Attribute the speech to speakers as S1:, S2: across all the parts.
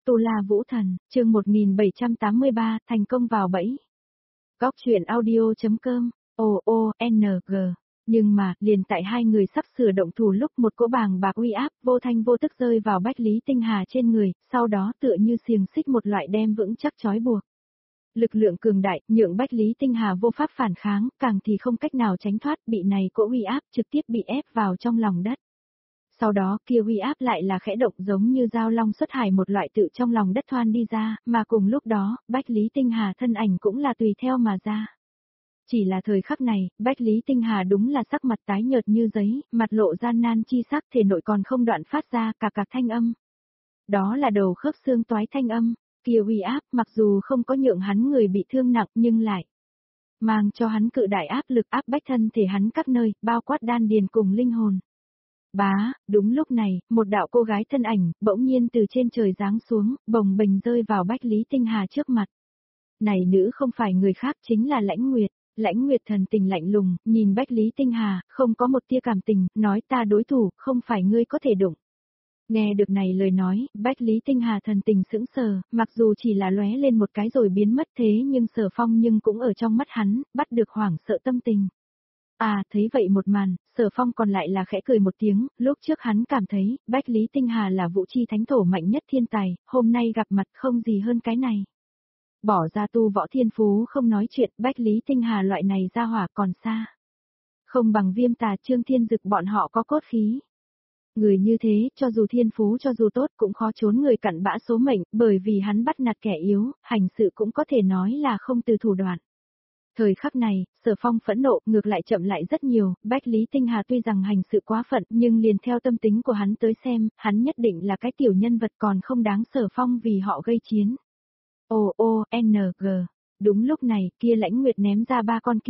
S1: Tu La Vũ Thần, chương 1783, thành công vào bẫy. Góc truyện audio.com, OONG. Nhưng mà, liền tại hai người sắp sửa động thủ lúc một cỗ bàng bạc uy áp vô thanh vô tức rơi vào Bách Lý Tinh Hà trên người, sau đó tựa như xiềng xích một loại đem vững chắc trói buộc. Lực lượng cường đại, nhượng Bách Lý Tinh Hà vô pháp phản kháng, càng thì không cách nào tránh thoát, bị này cỗ uy áp trực tiếp bị ép vào trong lòng đất. Sau đó kia uy áp lại là khẽ động giống như dao long xuất hải một loại tự trong lòng đất thoan đi ra, mà cùng lúc đó, Bách Lý Tinh Hà thân ảnh cũng là tùy theo mà ra. Chỉ là thời khắc này, Bách Lý Tinh Hà đúng là sắc mặt tái nhợt như giấy, mặt lộ gian nan chi sắc, thể nội còn không đoạn phát ra cạc thanh âm. Đó là đầu khớp xương toái thanh âm, kia uy áp mặc dù không có nhượng hắn người bị thương nặng nhưng lại mang cho hắn cự đại áp lực áp bách thân thể hắn các nơi, bao quát đan điền cùng linh hồn. Bá, đúng lúc này, một đạo cô gái thân ảnh, bỗng nhiên từ trên trời giáng xuống, bồng bềnh rơi vào Bách Lý Tinh Hà trước mặt. Này nữ không phải người khác chính là Lãnh Nguyệt. Lãnh Nguyệt thần tình lạnh lùng, nhìn Bách Lý Tinh Hà, không có một tia cảm tình, nói ta đối thủ, không phải ngươi có thể đụng. Nghe được này lời nói, Bách Lý Tinh Hà thần tình sững sờ, mặc dù chỉ là lóe lên một cái rồi biến mất thế nhưng Sở Phong nhưng cũng ở trong mắt hắn, bắt được hoảng sợ tâm tình. À, thấy vậy một màn, Sở Phong còn lại là khẽ cười một tiếng, lúc trước hắn cảm thấy, Bách Lý Tinh Hà là vũ chi thánh thổ mạnh nhất thiên tài, hôm nay gặp mặt không gì hơn cái này. Bỏ ra tu võ thiên phú không nói chuyện, Bách Lý Tinh Hà loại này ra hỏa còn xa. Không bằng Viêm Tà Trương Thiên Dực bọn họ có cốt khí. Người như thế, cho dù thiên phú cho dù tốt cũng khó trốn người cặn bã số mệnh, bởi vì hắn bắt nạt kẻ yếu, hành sự cũng có thể nói là không từ thủ đoạn. Thời khắc này, Sở Phong phẫn nộ, ngược lại chậm lại rất nhiều, Bách Lý Tinh Hà tuy rằng hành sự quá phận, nhưng liền theo tâm tính của hắn tới xem, hắn nhất định là cái tiểu nhân vật còn không đáng Sở Phong vì họ gây chiến. OONG. Đúng lúc này, kia Lãnh Nguyệt ném ra ba con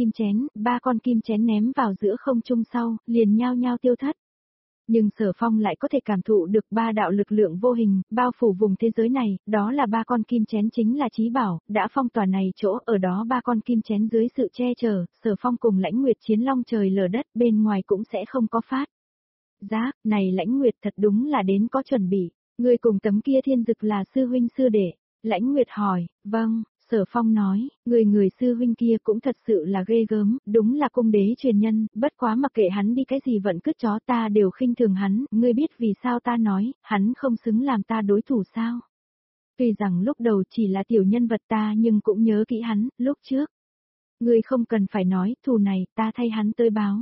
S1: kim chén ném vào giữa không trung sau, liền nhao nhao tiêu thất. Nhưng Sở Phong lại có thể cảm thụ được ba đạo lực lượng vô hình, bao phủ vùng thế giới này, đó là ba con kim chén chính là chí bảo, đã phong tỏa này chỗ, ở đó ba con kim chén dưới sự che chở, Sở Phong cùng Lãnh Nguyệt chiến long trời lở đất, bên ngoài cũng sẽ không có phát. Giá, này Lãnh Nguyệt thật đúng là đến có chuẩn bị, người cùng tấm kia Thiên Dực là sư huynh sư đệ. Lãnh Nguyệt hỏi, vâng. Sở Phong nói, người sư huynh kia cũng thật sự là ghê gớm, đúng là cung đế truyền nhân, bất quá mặc kệ hắn đi cái gì vẫn cứt chó ta đều khinh thường hắn, ngươi biết vì sao ta nói, hắn không xứng làm ta đối thủ sao? Tuy rằng lúc đầu chỉ là tiểu nhân vật ta nhưng cũng nhớ kỹ hắn, lúc trước. Ngươi không cần phải nói, thù này, ta thay hắn tới báo.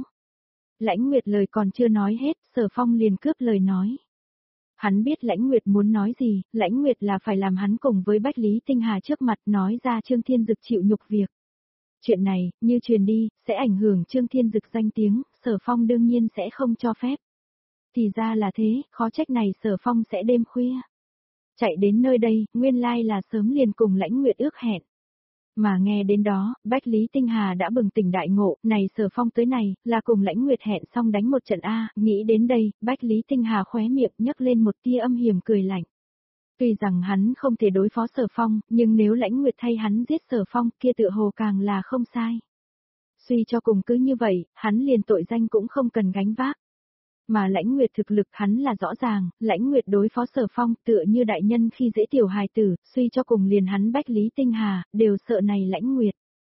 S1: Lãnh Nguyệt lời còn chưa nói hết, Sở Phong liền cướp lời nói. Hắn biết Lãnh Nguyệt muốn nói gì, Lãnh Nguyệt là phải làm hắn cùng với Bách Lý Tinh Hà trước mặt nói ra Trương Thiên Dực chịu nhục việc. Chuyện này, như truyền đi, sẽ ảnh hưởng Trương Thiên Dực danh tiếng, Sở Phong đương nhiên sẽ không cho phép. Thì ra là thế, khó trách này Sở Phong sẽ đêm khuya. Chạy đến nơi đây, nguyên lai là sớm liền cùng Lãnh Nguyệt ước hẹn. Mà nghe đến đó, Bách Lý Tinh Hà đã bừng tỉnh đại ngộ, này Sở Phong tới này, là cùng Lãnh Nguyệt hẹn xong đánh một trận A, nghĩ đến đây, Bách Lý Tinh Hà khóe miệng nhấc lên một tia âm hiểm cười lạnh. Tuy rằng hắn không thể đối phó Sở Phong, nhưng nếu Lãnh Nguyệt thay hắn giết Sở Phong kia tựa hồ càng là không sai. Suy cho cùng cứ như vậy, hắn liền tội danh cũng không cần gánh vác. Mà Lãnh Nguyệt thực lực hắn là rõ ràng, Lãnh Nguyệt đối phó Sở Phong tựa như đại nhân khi dễ tiểu hài tử, suy cho cùng liền hắn Bách Lý Tinh Hà, đều sợ này Lãnh Nguyệt.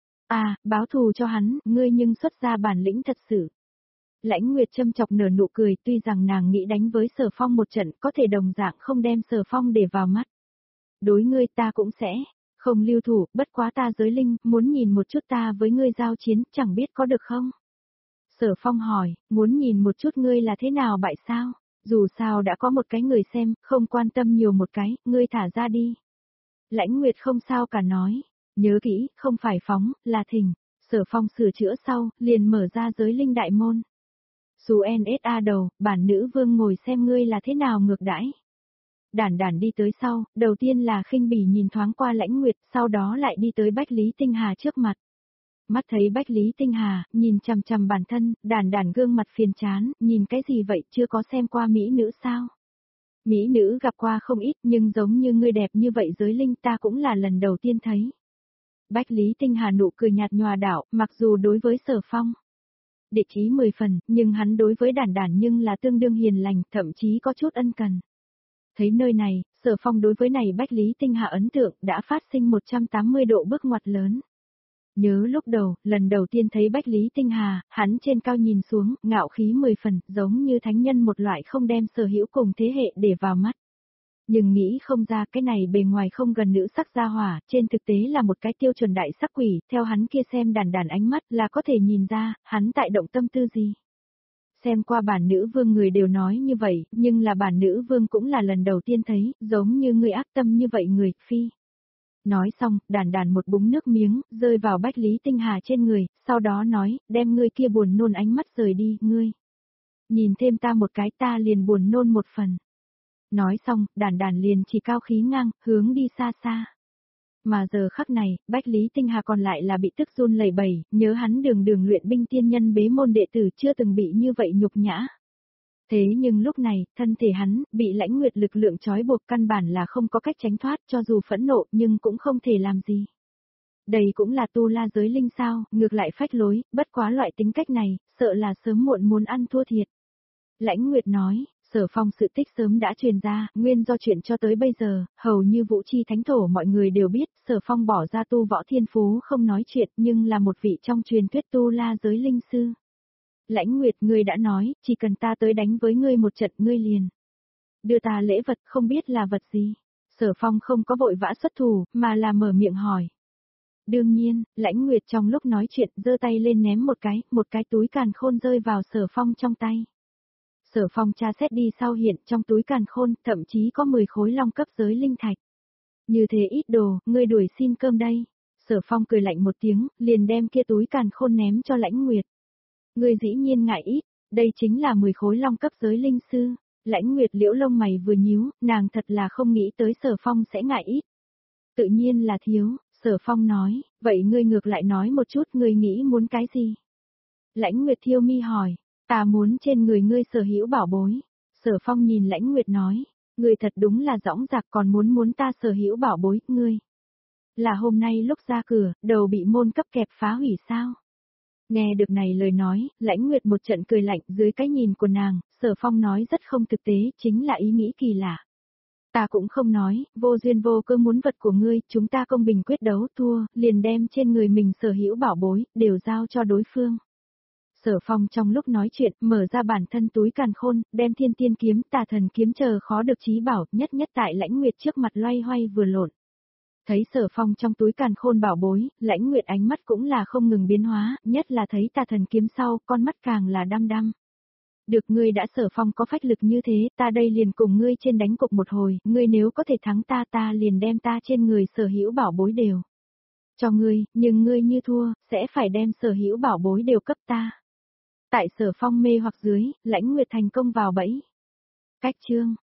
S1: À, báo thù cho hắn, ngươi nhưng xuất ra bản lĩnh thật sự. Lãnh Nguyệt châm chọc nở nụ cười, tuy rằng nàng nghĩ đánh với Sở Phong một trận, có thể đồng dạng không đem Sở Phong để vào mắt. Đối ngươi ta cũng sẽ không lưu thủ, bất quá ta giới linh, muốn nhìn một chút ta với ngươi giao chiến, chẳng biết có được không? Sở Phong hỏi, muốn nhìn một chút ngươi là thế nào bại sao? Dù sao đã có một cái người xem, không quan tâm nhiều một cái, ngươi thả ra đi. Lãnh Nguyệt không sao cả nói, nhớ kỹ, không phải phóng, là thỉnh. Sở Phong sửa chữa sau, liền mở ra giới linh đại môn. Xù NSA đầu, bản nữ vương ngồi xem ngươi là thế nào ngược đãi. Đản đản đi tới sau, đầu tiên là khinh bỉ nhìn thoáng qua Lãnh Nguyệt, sau đó lại đi tới Bách Lý Tinh Hà trước mặt. Mắt thấy Bách Lý Tinh Hà, nhìn chằm chằm bản thân, đản đản gương mặt phiền chán, nhìn cái gì vậy, chưa có xem qua mỹ nữ sao? Mỹ nữ gặp qua không ít, nhưng giống như ngươi đẹp như vậy giới linh ta cũng là lần đầu tiên thấy. Bách Lý Tinh Hà nụ cười nhạt nhòa đảo, mặc dù đối với Sở Phong địch ý 10 phần, nhưng hắn đối với đản đản nhưng là tương đương hiền lành, thậm chí có chút ân cần. Thấy nơi này, Sở Phong đối với này Bách Lý Tinh Hà ấn tượng đã phát sinh 180 độ bước ngoặt lớn. Nhớ lúc đầu, lần đầu tiên thấy Bách Lý Tinh Hà, hắn trên cao nhìn xuống, ngạo khí 10 phần, giống như thánh nhân một loại không đem sở hữu cùng thế hệ để vào mắt. Nhưng nghĩ không ra cái này bề ngoài không gần nữ sắc gia hỏa, trên thực tế là một cái tiêu chuẩn đại sắc quỷ, theo hắn kia xem đàn đàn ánh mắt là có thể nhìn ra, hắn tại động tâm tư gì. Xem qua bản nữ vương người đều nói như vậy, nhưng là bản nữ vương cũng là lần đầu tiên thấy, giống như người ác tâm như vậy người, phi. Nói xong, đàn đàn một búng nước miếng, rơi vào Bách Lý Tinh Hà trên người, sau đó nói, đem ngươi kia buồn nôn ánh mắt rời đi, ngươi. Nhìn thêm ta một cái ta liền buồn nôn một phần. Nói xong, đàn đàn liền chỉ cao khí ngang, hướng đi xa xa. Mà giờ khắc này, Bách Lý Tinh Hà còn lại là bị tức run lẩy bẩy, nhớ hắn đường đường luyện binh tiên nhân bế môn đệ tử chưa từng bị như vậy nhục nhã. Thế nhưng lúc này, thân thể hắn, bị Lãnh Nguyệt lực lượng trói buộc căn bản là không có cách tránh thoát cho dù phẫn nộ nhưng cũng không thể làm gì. Đây cũng là tu la giới linh sao, ngược lại phách lối, bất quá loại tính cách này, sợ là sớm muộn muốn ăn thua thiệt. Lãnh Nguyệt nói, Sở Phong sự tích sớm đã truyền ra, nguyên do chuyện cho tới bây giờ, hầu như Vũ Chi Thánh Thổ mọi người đều biết, Sở Phong bỏ ra tu võ thiên phú không nói chuyện nhưng là một vị trong truyền thuyết tu la giới linh sư. Lãnh Nguyệt ngươi đã nói, chỉ cần ta tới đánh với ngươi một trận ngươi liền. Đưa ta lễ vật không biết là vật gì. Sở Phong không có vội vã xuất thủ, mà là mở miệng hỏi. Đương nhiên, Lãnh Nguyệt trong lúc nói chuyện giơ tay lên ném một cái túi càn khôn rơi vào Sở Phong trong tay. Sở Phong tra xét đi sau hiện trong túi càn khôn, thậm chí có 10 khối long cấp giới linh thạch. Như thế ít đồ, ngươi đuổi xin cơm đây. Sở Phong cười lạnh một tiếng, liền đem kia túi càn khôn ném cho Lãnh Nguyệt. Ngươi dĩ nhiên ngại ít, đây chính là 10 khối long cấp giới linh sư. Lãnh Nguyệt liễu lông mày vừa nhíu, nàng thật là không nghĩ tới Sở Phong sẽ ngại ít. Tự nhiên là thiếu, Sở Phong nói, vậy ngươi ngược lại nói một chút ngươi nghĩ muốn cái gì? Lãnh Nguyệt thiêu mi hỏi, ta muốn trên người ngươi sở hữu bảo bối. Sở Phong nhìn Lãnh Nguyệt nói, ngươi thật đúng là dõng dạc còn muốn ta sở hữu bảo bối, ngươi. Là hôm nay lúc ra cửa, đầu bị môn cấp kẹp phá hủy sao? Nghe được này lời nói, Lãnh Nguyệt một trận cười lạnh dưới cái nhìn của nàng, Sở Phong nói rất không thực tế, chính là ý nghĩ kỳ lạ. Ta cũng không nói, vô duyên vô cơ muốn vật của ngươi, chúng ta công bình quyết đấu thua, liền đem trên người mình sở hữu bảo bối, đều giao cho đối phương. Sở Phong trong lúc nói chuyện, mở ra bản thân túi càn khôn, đem thiên tiên kiếm, tà thần kiếm chờ khó được chí bảo, nhất tại Lãnh Nguyệt trước mặt loay hoay vừa lộn. Thấy Sở Phong trong túi càn khôn bảo bối, Lãnh Nguyệt ánh mắt cũng là không ngừng biến hóa, nhất là thấy tà thần kiếm sau, con mắt càng là đăm đăm. Được ngươi đã Sở Phong có phách lực như thế, ta đây liền cùng ngươi trên đánh cuộc một hồi, ngươi nếu có thể thắng ta liền đem ta trên người sở hữu bảo bối đều cho ngươi, nhưng ngươi như thua, sẽ phải đem sở hữu bảo bối đều cấp ta. Tại Sở Phong mê hoặc dưới, Lãnh Nguyệt thành công vào bẫy. Cách chương